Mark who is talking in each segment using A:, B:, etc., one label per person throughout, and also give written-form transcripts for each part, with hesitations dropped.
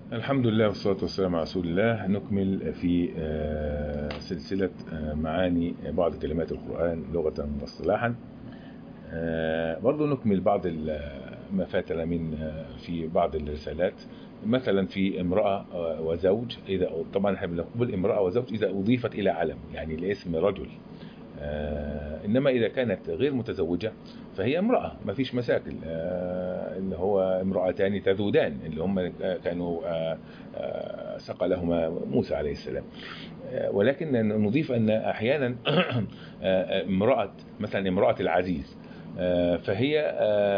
A: الحمد لله والصلاة والسلام على رسول الله. نكمل في سلسلة معاني بعض كلمات القرآن لغة واصطلاحا. برضو نكمل بعض ما فاتنا من في بعض الرسالات. مثلا في امرأة وزوج، إذا طبعا احنا بنقول امرأة وزوج إذا أضيفت إلى علم، يعني الاسم رجل. إنما إذا كانت غير متزوجة فهي امرأة، ما فيش مشاكل. اللي هو امرأتان تذودان، اللي هم كانوا سقى لهما موسى عليه السلام. ولكن نضيف أن أحيانا امرأة، مثلا امرأة العزيز، فهي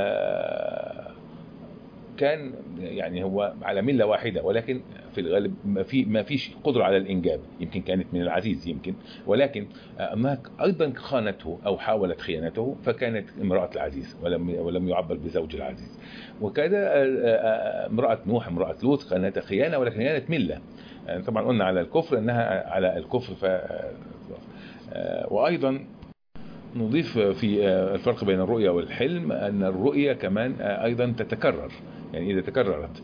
A: كان يعني هو على ملة واحدة، ولكن في الغالب ما فيش قدرة على الإنجاب، يمكن كانت من العزيز يمكن، ولكن ما أيضا خانته أو حاولت خيانته، فكانت امرأة العزيز ولم يعبر بزوج العزيز. وكذا امرأة نوح، امرأة لوط كانت خيانة، ولكن كانت ملة. طبعا قلنا على الكفر أنها على الكفر. وأيضا نضيف في الفرق بين الرؤية والحلم أن الرؤية كمان أيضا تتكرر، يعني إذا تكررت.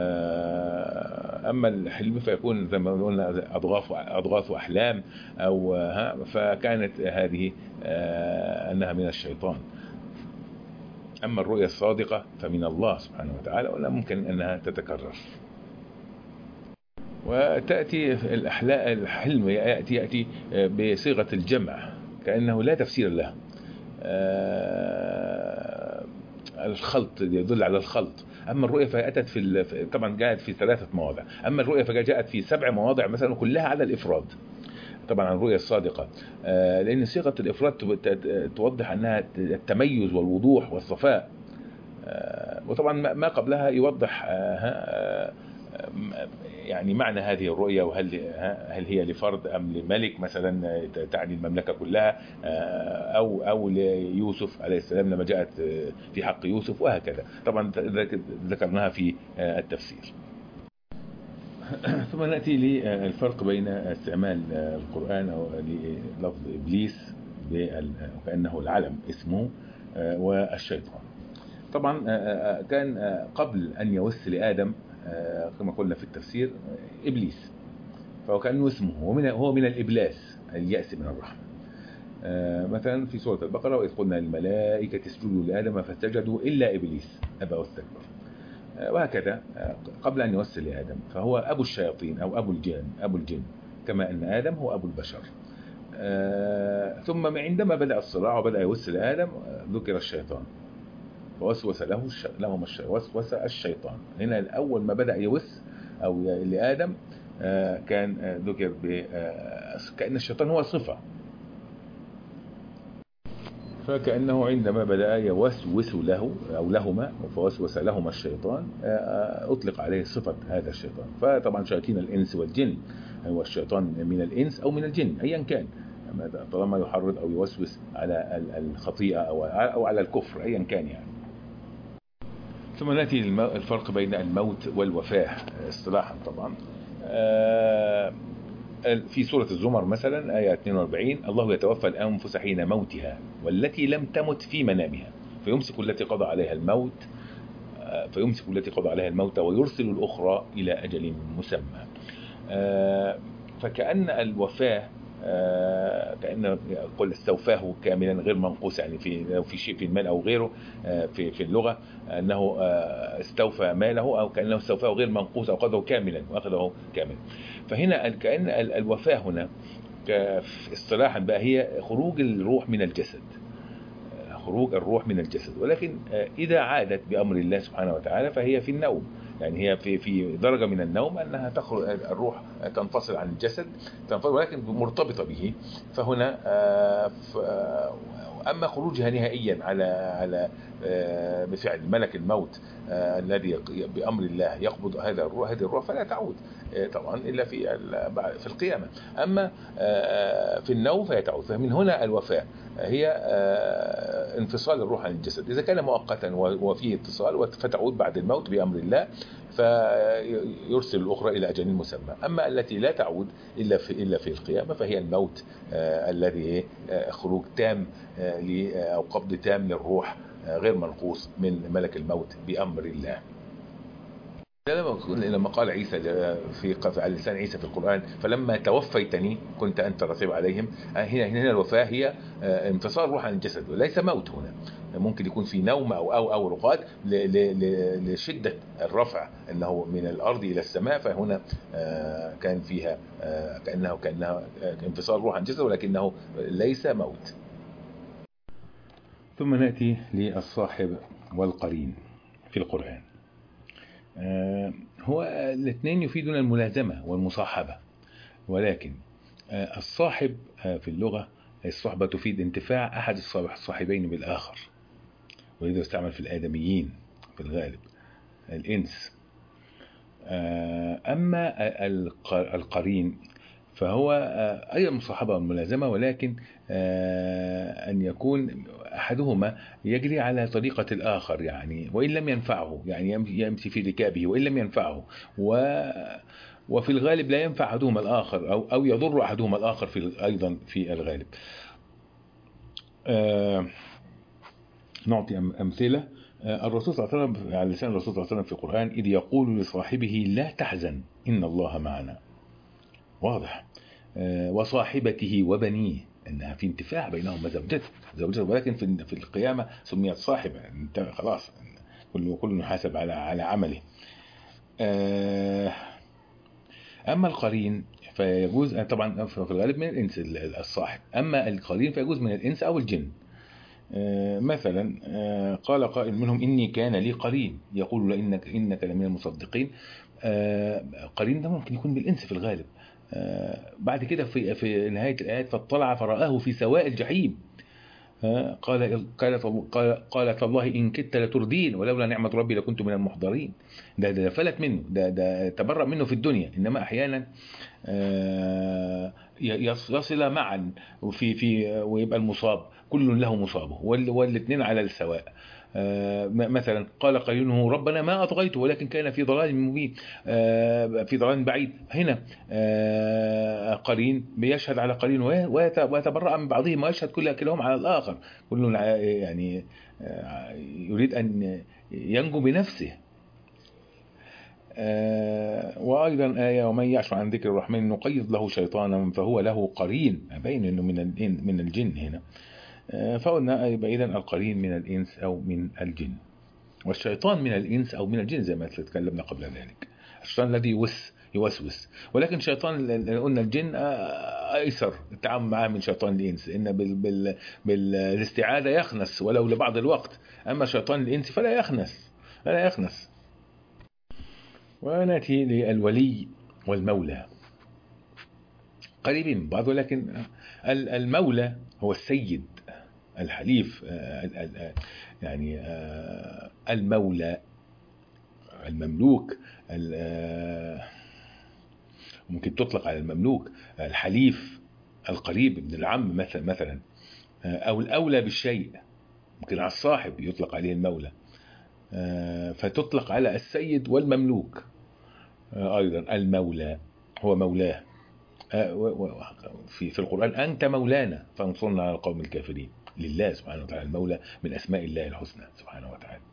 A: أما الحلم فيكون زي ما قلنا أضغاث أحلام، أو فكانت هذه أنها من الشيطان. أما الرؤية الصادقة فمن الله سبحانه وتعالى، ولا ممكن أنها تتكرر. وتأتي الحلم يأتي بصيغة الجمع، كأنه لا تفسير له. الخلط يدل على الخلط. أما الرؤية فأتت طبعا جاءت في 3 مواضع. أما الرؤية فجاءت في 7 مواضع مثلا، كلها على الإفراد. طبعا الرؤية الصادقة لأن صيغة الإفراد توضح أنها التميز والوضوح والصفاء. وطبعا ما قبلها يوضح يعني معنى هذه الرؤية، هل هي لفرد أم لملك مثلا تعني المملكة كلها، أو ليوسف عليه السلام لما جاءت في حق يوسف، وهكذا. طبعا ذكرناها في التفسير. ثم نأتي للفرق بين استعمال القرآن أو لفظ إبليس وكأنه العلم اسمه، والشيطان. طبعا كان قبل أن يوس لآدم كما قلنا في التفسير إبليس، فهو كأنه اسمه هو من الإبلاس، اليأس من الرحمة. مثلا في سورة البقرة: وإذ قلنا للملائكة اسجدوا لآدم فسجدوا إلا إبليس أبى واستكبر. وهكذا قبل أن يوسل لآدم فهو أبو الشياطين أو أبو الجن، كما أن آدم هو أبو البشر. ثم عندما بدأ الصراع وبدأ يوسل آدم ذكر الشيطان، فوسوس وسوس الشيطان. هنا الأول ما بدأ يوس أو لآدم كان ذكر كأن الشيطان هو صفة، فكأنه عندما بدأ يوسوس له أو لهما فوسوس لهما الشيطان أطلق عليه صفة هذا الشيطان. فطبعا شياطين الإنس والجن، هو الشيطان من الإنس أو من الجن أيا كان، طالما يحرض أو يوسوس على الخطيئة أو على الكفر أيا كان يعني. ثم نأتي الفرق بين الموت والوفاة اصطلاحا. طبعا في سورة الزمر مثلا آية 42: الله يتوفى الأنفس حين موتها والتي لم تمت في منامها فيمسك التي قضى عليها الموت ويرسل الأخرى إلى أجل مسمى. فكأن الوفاة كأن قل استوفاه كاملا غير منقوص، يعني في شيء في المال أو غيره في اللغة أنه استوفى ماله، أو كأنه استوفاه غير منقوص أو قضه كاملا وأخذه كاملا. فهنا كأن الوفاة هنا اصطلاحا بقى هي خروج الروح من الجسد، ولكن إذا عادت بأمر الله سبحانه وتعالى فهي في النوم، يعني هي في درجة من النوم أنها تخرج الروح تنفصل عن الجسد، ولكن مرتبطة به. فهنا أما خروجها نهائيا على بفعل ملك الموت الذي بأمر الله يقبض هذه الروح فلا تعود طبعا إلا في القيامة. أما في النوم فهي تعود. فمن هنا الوفاة هي انفصال الروح عن الجسد، إذا كان مؤقتا وفيه اتصال فتعود بعد الموت بأمر الله، فيرسل الأخرى إلى أجل مسمى. أما التي لا تعود إلا في القيامة فهي الموت الذي خروج تام أو قبض تام للروح غير منقوص من ملك الموت بأمر الله. لما قال عيسى على لسان عيسى في القرآن فلما توفيتني كنت أنت الرقيب عليهم. هنا الوفاة هي انفصال روح عن الجسد وليس موت. هنا ممكن يكون في نوم أو رقاد لشدة الرفع أنه من الأرض إلى السماء، فهنا كان فيها كأنها انفصال روح عن الجسد ولكنه ليس موت. ثم نأتي للصاحب والقرين في القرآن. هو الاثنين يفيدون الملازمة والمصاحبة، ولكن الصاحب في اللغة الصحبة تفيد انتفاع أحد الصاحبين بالآخر، ولذا يستعمل في الآدميين في الغالب الإنس. أما القرين فهو أيضا مصاحبة والملازمة، ولكن أن يكون أحدهما يجري على طريقة الآخر، يعني وإن لم ينفعه، يعني يمشي في ركابه وإن لم ينفعه، وفي الغالب لا ينفع أحدهما الآخر أو يضر أحدهما الآخر أيضا في الغالب. نعطي أمثلة. الرسول صلى الله عليه وسلم على لسان الرسول صلى الله عليه وسلم في القرآن إذ يقول لصاحبه لا تحزن إن الله معنا، واضح. وصاحبته وبنيه، أنها في انتفاع بينهما زوجته، ولكن في القيامة سميت صاحبة، خلاص كل يحاسب على عمله. أما القرين فيجوز طبعا في الغالب من الإنس الصاحب، أما القرين فيجوز من الإنس أو الجن. مثلا قال قائل منهم إني كان لي قرين يقول له إنك لمن المصدقين. قرين ده ممكن يكون بالإنس في الغالب. بعد كده في نهاية الآيات فاطلع فرآه في سواء الجحيم. قالت الله إن كدت لتردين ولولا نعمة ربي لكنت من المحضرين. ده فلت منه، ده تبرأ منه في الدنيا، إنما أحيانا يصل معا ويبقى المصاب كل له مصابه والاثنين على السواء. مثلا قال قرينه ربنا ما أطغيته ولكن كان في ضلال مبين، في ضلال بعيد. هنا قرين بيشهد على قرين ويتبرأ من بعضهم ويشهد كلهم على الآخر، كل يعني يريد أن ينجو بنفسه. وأيضا آية ومن يعش عن ذكر الرحمن نقيض له شيطانا فهو له قرين، أبين أنه من الجن هنا. فقلنا يبقى إذن القرين من الإنس أو من الجن، والشيطان من الإنس أو من الجن زي ما تكلمنا قبل ذلك. الشيطان الذي يوسوس، ولكن شيطان قلنا الجن أيسر التعامل معه من شيطان الإنس، إن بالاستعاذة يخنس ولو لبعض الوقت، أما شيطان الإنس فلا يخنس. ونأتي للولي والمولى، قريبين من بعض، ولكن المولى هو السيد الحليف، يعني المولى المملوك، ممكن تطلق على المملوك الحليف القريب ابن العم مثلا، أو الأولى بالشيء، ممكن على الصاحب يطلق عليه المولى، فتطلق على السيد والمملوك. أيضا المولى هو مولاه. في القرآن أنت مولانا فانصرنا على القوم الكافرين، لله سبحانه وتعالى. المولى من أسماء الله الحسنى سبحانه وتعالى،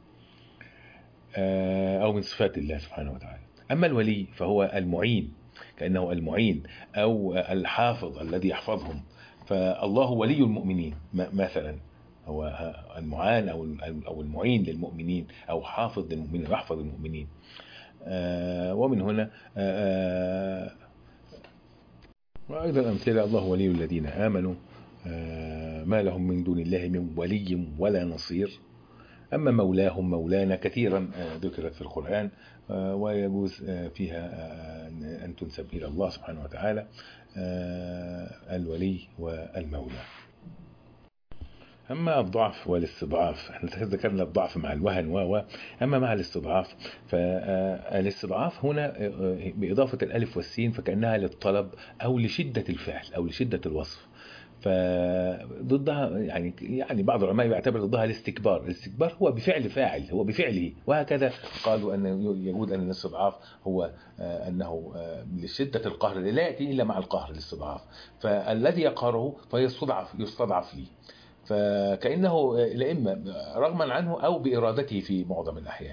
A: أو من صفات الله سبحانه وتعالى. أما الولي فهو المعين، كأنه المعين أو الحافظ الذي يحفظهم. فالله ولي المؤمنين مثلا، هو المعان أو المعين للمؤمنين أو حافظ للمؤمنين ويحفظ المؤمنين. ومن هنا وأيضا أمثلة الله ولي الذين آمنوا ما لهم من دون الله من ولي ولا نصير. أما مولاهم مولانا كثيرا ذكرت في القرآن، ويجوز فيها أن تنسب إلى الله سبحانه وتعالى الولي والمولى. أما الضعف والاستضعاف، احنا ذكرنا الضعف مع الوهن أما مع الاستضعاف فالاستضعاف هنا بإضافة الألف والسين فكأنها للطلب أو لشدة الفعل أو لشدة الوصف، فضدها يعني بعض العلماء يعتبر ضدها الاستكبار. الاستكبار هو بفعل فاعل، هو بفعله، وهكذا قالوا أن يقول أن الاستضعاف هو أنه لشدة القهر لا يأتي إلا مع القهر الاستضعاف، فالذي يقهره فيستضعف لي، فكأنه لإما رغما عنه أو بإرادته في معظم الأحيان.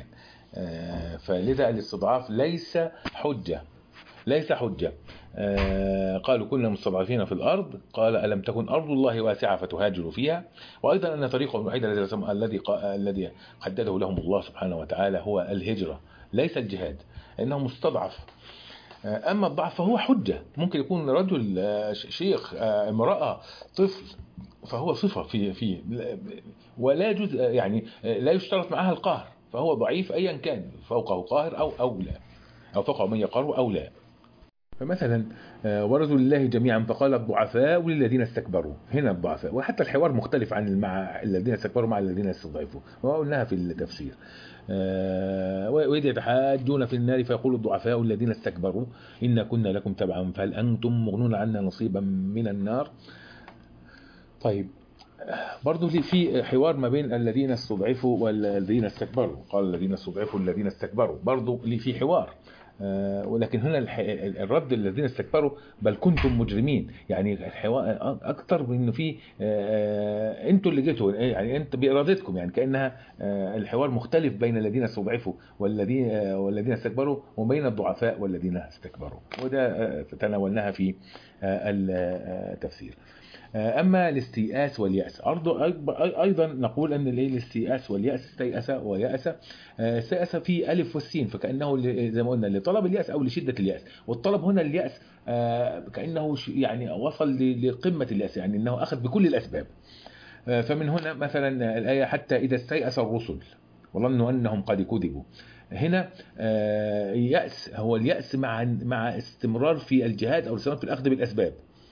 A: فلذا الاستضعاف ليس حجة، ليس حجة. قالوا كنا مستضعفين في الأرض، قال ألم تكن أرض الله واسعة فتهاجروا فيها. وأيضا أن طريقهم الوحيد الذي حدده لهم الله سبحانه وتعالى هو الهجرة ليس الجهاد، إنه مستضعف. أما الضعف فهو حجة، ممكن يكون رجل، شيخ، امرأة، طفل، فهو صفة في ولا جزء، يعني لا يشترط معها القهر، فهو ضعيف أيا كان، فوقه قاهر أو لا، أو فوقه من يقهره أو لا. فمثلا ورثوا لله جميعا فقال الضعفاء للذين استكبروا، هنا الضعفاء، وحتى الحوار مختلف عن مع الذين استكبروا مع الذين استضعفوا، وقلناها في التفسير. وإذ يتحاجون في النار فيقول الضعفاء الذين استكبروا إن كنا لكم تبعا فهل أنتم مغنون عنا نصيبا من النار. طيب، برضو في حوار ما بين الذين استضعفوا والذين استكبروا، قال الذين استضعفوا الذين استكبروا، برضو في حوار. ولكن هنا الرد الذين استكبروا بل كنتم مجرمين، يعني الحوار اكثر من انه في انتوا اللي جيتوا، يعني انت بارادتكم، يعني كانها الحوار مختلف بين الذين استضعفوا والذين استكبروا، وبين الضعفاء والذين استكبروا، وده تناولناها في التفسير. أما الاستيئاس واليأس أيضا نقول أن الاستيئاس واليأس استيأس ويأس، استيأس في ألف والسين، فكأنه زي ما قلنا لطلب اليأس أو لشدة اليأس، والطلب هنا اليأس كأنه يعني وصل لقمة اليأس، يعني أنه أخذ بكل الأسباب. فمن هنا مثلا الآية حتى إذا استيأس الرسل وظنوا أنهم قد كذبوا، هنا يأس هو اليأس مع استمرار في الجهاد أو الاستمرار في الأخذ بالأسباب،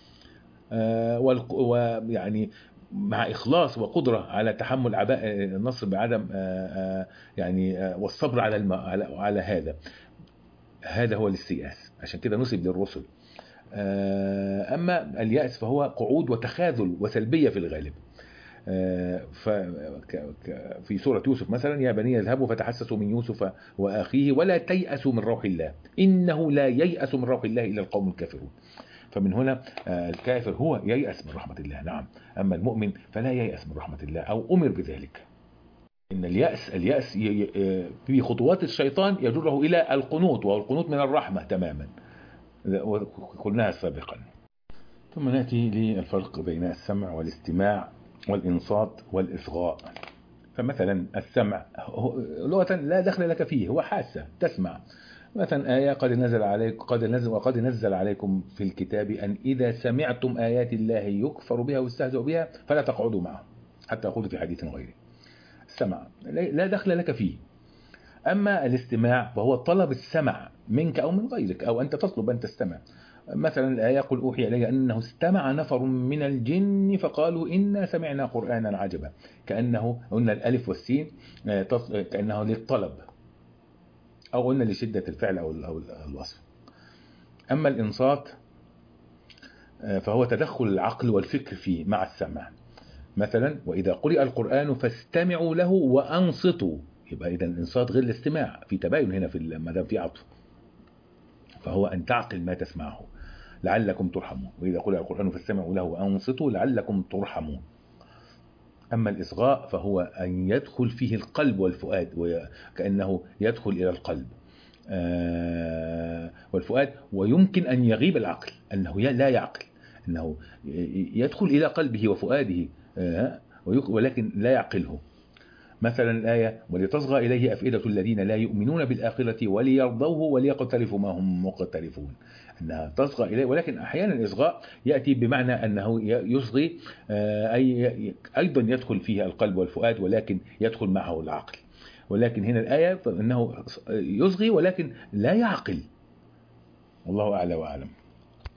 A: ويعني مع إخلاص وقدرة على تحمل عباء النصر بعدم يعني والصبر على هذا هو الاستيئاس، عشان كده نسب للرسل. أما اليأس فهو قعود وتخاذل وسلبية في الغالب. في سورة يوسف مثلا يا بني اذهبوا فتحسسوا من يوسف وأخيه ولا تيأسوا من روح الله إنه لا ييأس من روح الله إلا القوم الكافرون. فمن هنا الكافر هو ييأس من رحمة الله، نعم، أما المؤمن فلا ييأس من رحمة الله أو أمر بذلك. إن اليأس في خطوات الشيطان يجره إلى القنوط، والقنوط من الرحمة تماما، وقلناها سابقا. ثم نأتي للفرق بين السمع والاستماع والإنصات والإصغاء. فمثلا السمع لغة لا دخل لك فيه، هو حاسة تسمع. مثلا آية قد نزل عليكم في الكتاب أن إذا سمعتم آيات الله يكفر بها ويستهزأ بها فلا تقعدوا معه حتى يخوضوا في حديث غيره. السمع لا دخل لك فيه. أما الاستماع فهو طلب السمع منك أو من غيرك، أو أنت تطلب أن تستمع. مثلا الآية قل أوحي إلي أنه استمع نفر من الجن فقالوا إنا سمعنا قرآنا عجبا، كأنه قلنا الألف والسين كأنه للطلب، أو قلنا لشدة الفعل أو الوصف. أما الإنصات فهو تدخل العقل والفكر فيه مع السمع. مثلا وإذا قرئ القرآن فاستمعوا له وأنصتوا، يبقى إذا الإنصات غير الاستماع، في تباين هنا ما دام في عطف، فهو أن تعقل ما تسمعه لعلكم ترحمون. وإذا قرئ القرآن فاستمعوا له وأنصتوا لعلكم ترحمون. أما الإصغاء فهو أن يدخل فيه القلب والفؤاد، وكأنه يدخل إلى القلب والفؤاد، ويمكن أن يغيب العقل، أنه لا يعقل، أنه يدخل إلى قلبه وفؤاده ولكن لا يعقله. مثلا الآية ولتصغى إليه أفئدة الذين لا يؤمنون بالآخرة وليرضوه وليقترفوا ما هم مقترفون، أنها تصغى إليه. ولكن أحيانا الإصغاء يأتي بمعنى أنه يصغي أيضا يدخل فيه القلب والفؤاد ولكن يدخل معه العقل. ولكن هنا الآية أنه يصغي ولكن لا يعقل. والله أعلى وأعلم.